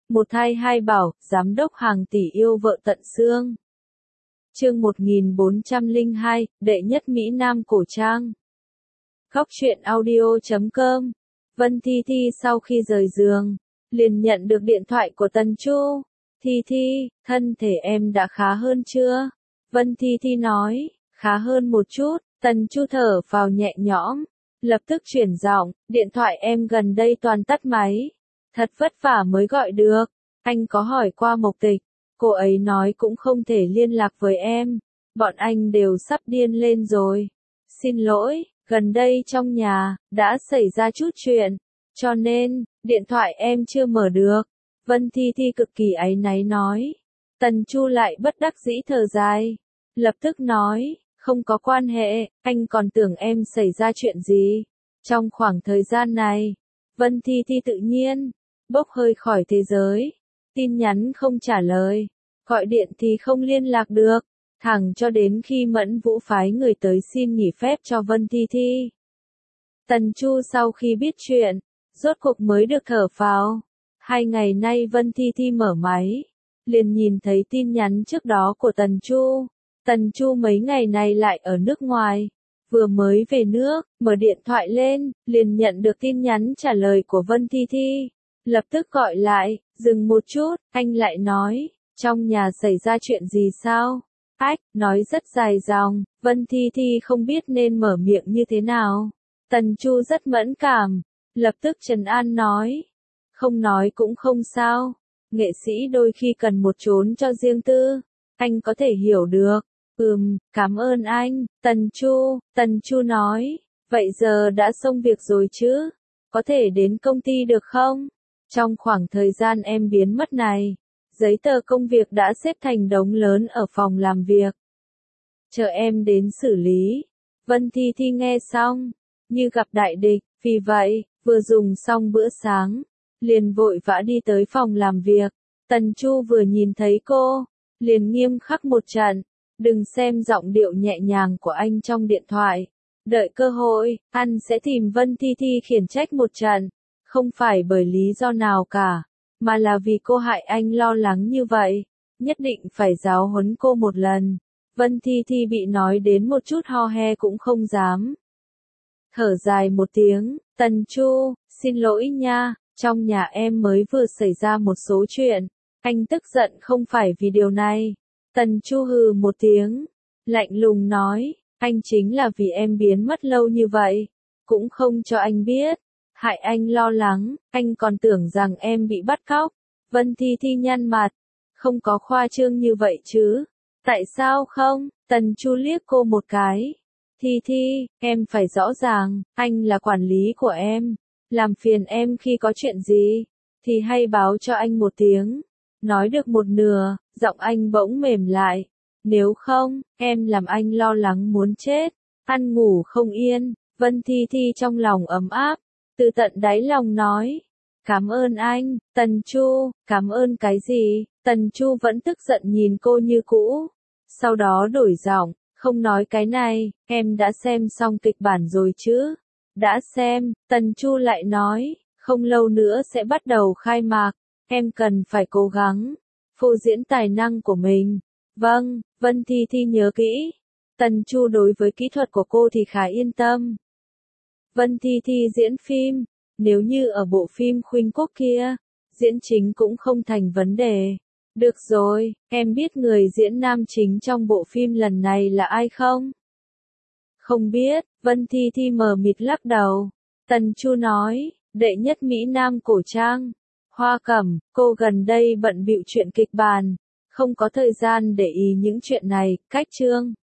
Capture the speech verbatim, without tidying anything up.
Một thai hai bảo, giám đốc hàng tỷ yêu vợ tận xương. Chương một nghìn bốn trăm lẻ hai, đệ nhất Mỹ Nam cổ trang. Góc truyện audio chấm com. Vân Thi Thi sau khi rời giường, liền nhận được điện thoại của Tần Chu. Thi Thi, thân thể em đã khá hơn chưa? Vân Thi Thi nói, khá hơn một chút. Tần Chu thở vào nhẹ nhõm, lập tức chuyển giọng, điện thoại em gần đây toàn tắt máy. Thật vất vả mới gọi được. Anh có hỏi qua Mộc Tịch, cô ấy nói cũng không thể liên lạc với em. Bọn anh đều sắp điên lên rồi. Xin lỗi, gần đây trong nhà đã xảy ra chút chuyện, cho nên điện thoại em chưa mở được. Vân Thi Thi cực kỳ áy náy nói. Tần Chu lại bất đắc dĩ thở dài, lập tức nói, không có quan hệ, anh còn tưởng em xảy ra chuyện gì. Trong khoảng thời gian này, Vân Thi Thi tự nhiên bốc hơi khỏi thế giới. Tin nhắn không trả lời, gọi điện thì không liên lạc được, thẳng cho đến khi Mẫn Vũ phái người tới xin nghỉ phép cho Vân Thi Thi. Tần Chu sau khi biết chuyện, rốt cuộc mới được thở phào. Hai ngày nay Vân Thi Thi mở máy, liền nhìn thấy tin nhắn trước đó của Tần Chu. Tần Chu mấy ngày này lại ở nước ngoài, vừa mới về nước, mở điện thoại lên, liền nhận được tin nhắn trả lời của Vân Thi Thi. Lập tức gọi lại, dừng một chút, anh lại nói, trong nhà xảy ra chuyện gì sao? Ách, nói rất dài dòng, Vân Thi Thi không biết nên mở miệng như thế nào. Tần Chu rất mẫn cảm, lập tức trấn an nói, không nói cũng không sao, nghệ sĩ đôi khi cần một chốn cho riêng tư, anh có thể hiểu được. Ừm, cảm ơn anh, Tần Chu, Tần Chu nói, vậy giờ đã xong việc rồi chứ? Có thể đến công ty được không? Trong khoảng thời gian em biến mất này, giấy tờ công việc đã xếp thành đống lớn ở phòng làm việc. Chờ em đến xử lý. Vân Thi Thi nghe xong, như gặp đại địch, vì vậy, vừa dùng xong bữa sáng, liền vội vã đi tới phòng làm việc. Tần Chu vừa nhìn thấy cô, liền nghiêm khắc một trận, đừng xem giọng điệu nhẹ nhàng của anh trong điện thoại. Đợi cơ hội, anh sẽ tìm Vân Thi Thi khiển trách một trận. Không phải bởi lý do nào cả, mà là vì cô hại anh lo lắng như vậy, nhất định phải giáo huấn cô một lần. Vân Thi Thi bị nói đến một chút ho he cũng không dám. Thở dài một tiếng, Tần Chu, xin lỗi nha, trong nhà em mới vừa xảy ra một số chuyện, anh tức giận không phải vì điều này. Tần Chu hừ một tiếng, lạnh lùng nói, anh chính là vì em biến mất lâu như vậy, cũng không cho anh biết. Hại anh lo lắng, anh còn tưởng rằng em bị bắt cóc. Vân Thi Thi nhăn mặt, không có khoa trương như vậy chứ. Tại sao không? Tần Chu liếc cô một cái. Thi Thi, em phải rõ ràng, anh là quản lý của em. Làm phiền em khi có chuyện gì, thì hay báo cho anh một tiếng. Nói được một nửa, giọng anh bỗng mềm lại. Nếu không, em làm anh lo lắng muốn chết, ăn ngủ không yên. Vân Thi Thi trong lòng ấm áp, từ tận đáy lòng nói, cảm ơn anh, Tần Chu, cảm ơn cái gì? Tần Chu vẫn tức giận nhìn cô như cũ, sau đó đổi giọng, không nói cái này, em đã xem xong kịch bản rồi chứ? Đã xem, Tần Chu lại nói, không lâu nữa sẽ bắt đầu khai mạc, em cần phải cố gắng, phô diễn tài năng của mình. Vâng, Vân Thi Thi nhớ kỹ. Tần Chu đối với kỹ thuật của cô thì khá yên tâm. Vân Thi Thi diễn phim, nếu như ở bộ phim Khuynh Quốc kia, diễn chính cũng không thành vấn đề. Được rồi, em biết người diễn nam chính trong bộ phim lần này là ai không? Không biết, Vân Thi Thi mờ mịt lắc đầu. Tần Chu nói, đệ nhất Mỹ Nam cổ trang. Hoa Cẩm, cô gần đây bận bịu chuyện kịch bản, không có thời gian để ý những chuyện này, cách chương.